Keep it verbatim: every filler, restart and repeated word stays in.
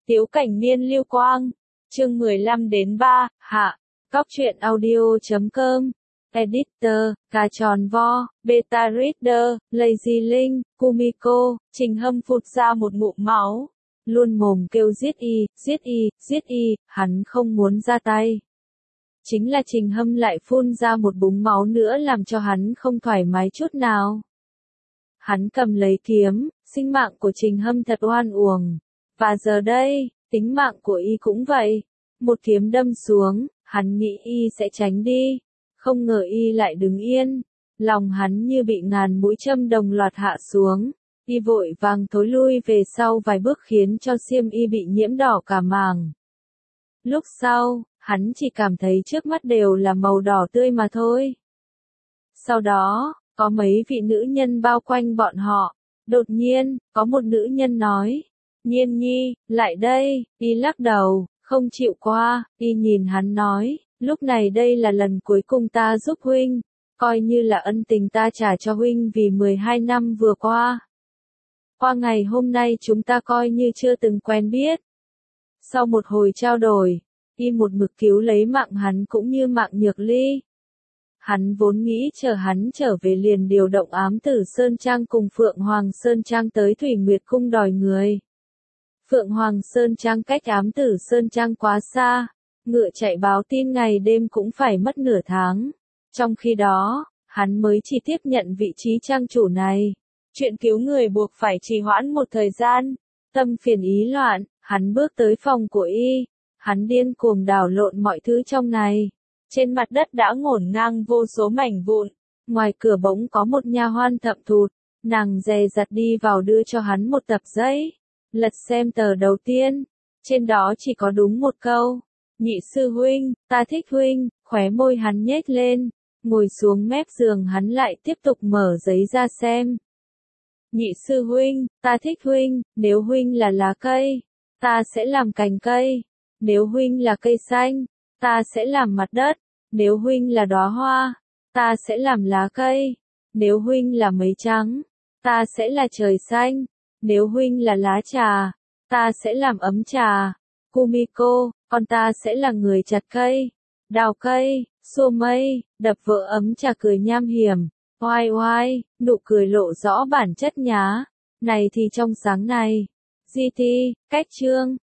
Tiếu Cảnh Niên Lưu Quang, chương mười lăm đến ba, hạ, Cóc truyện audio chấm com, Editor, Cà Tròn Vo, Beta Reader, Lazy Linh, Kumiko, Trình Hâm phụt ra một ngụm máu, luôn mồm kêu giết y, giết y, giết y, hắn không muốn ra tay. Chính là Trình Hâm lại phun ra một búng máu nữa làm cho hắn không thoải mái chút nào. Hắn cầm lấy kiếm, sinh mạng của Trình Hâm thật oan uổng. Và giờ đây, tính mạng của y cũng vậy. Một kiếm đâm xuống, hắn nghĩ y sẽ tránh đi. Không ngờ y lại đứng yên. Lòng hắn như bị ngàn mũi châm đồng loạt hạ xuống. Y vội vàng thối lui về sau vài bước khiến cho xiêm y bị nhiễm đỏ cả màng. Lúc sau, hắn chỉ cảm thấy trước mắt đều là màu đỏ tươi mà thôi. Sau đó, có mấy vị nữ nhân bao quanh bọn họ. Đột nhiên, có một nữ nhân nói. Nhiên nhi, lại đây, y lắc đầu, không chịu qua, y nhìn hắn nói, lúc này đây là lần cuối cùng ta giúp huynh, coi như là ân tình ta trả cho huynh vì mười hai năm vừa qua. Qua ngày hôm nay chúng ta coi như chưa từng quen biết. Sau một hồi trao đổi, y một mực cứu lấy mạng hắn cũng như mạng Nhược Ly. Hắn vốn nghĩ chờ hắn trở về liền điều động ám tử Sơn Trang cùng Phượng Hoàng Sơn Trang tới Thủy Nguyệt Cung đòi người. Phượng Hoàng Sơn Trang cách ám tử Sơn Trang quá xa, ngựa chạy báo tin ngày đêm cũng phải mất nửa tháng. Trong khi đó, hắn mới chỉ tiếp nhận vị trí trang chủ này. Chuyện cứu người buộc phải trì hoãn một thời gian. Tâm phiền ý loạn, hắn bước tới phòng của y. Hắn điên cuồng đảo lộn mọi thứ trong này. Trên mặt đất đã ngổn ngang vô số mảnh vụn. Ngoài cửa bỗng có một nha hoan thậm thụt. Nàng dè dặt đi vào đưa cho hắn một tập giấy. Lật xem tờ đầu tiên, trên đó chỉ có đúng một câu. Nhị sư huynh, ta thích huynh, khóe môi hắn nhếch lên, ngồi xuống mép giường hắn lại tiếp tục mở giấy ra xem. Nhị sư huynh, ta thích huynh, nếu huynh là lá cây, ta sẽ làm cành cây. Nếu huynh là cây xanh, ta sẽ làm mặt đất. Nếu huynh là đóa hoa, ta sẽ làm lá cây. Nếu huynh là mây trắng, ta sẽ là trời xanh. Nếu huynh là lá trà, ta sẽ làm ấm trà. Kumiko, còn ta sẽ là người chặt cây, đào cây, xô mây, đập vỡ ấm trà cười nham hiểm. Oai oai, nụ cười lộ rõ bản chất nhá. Này thì trong sáng này. giê tê, cách chương.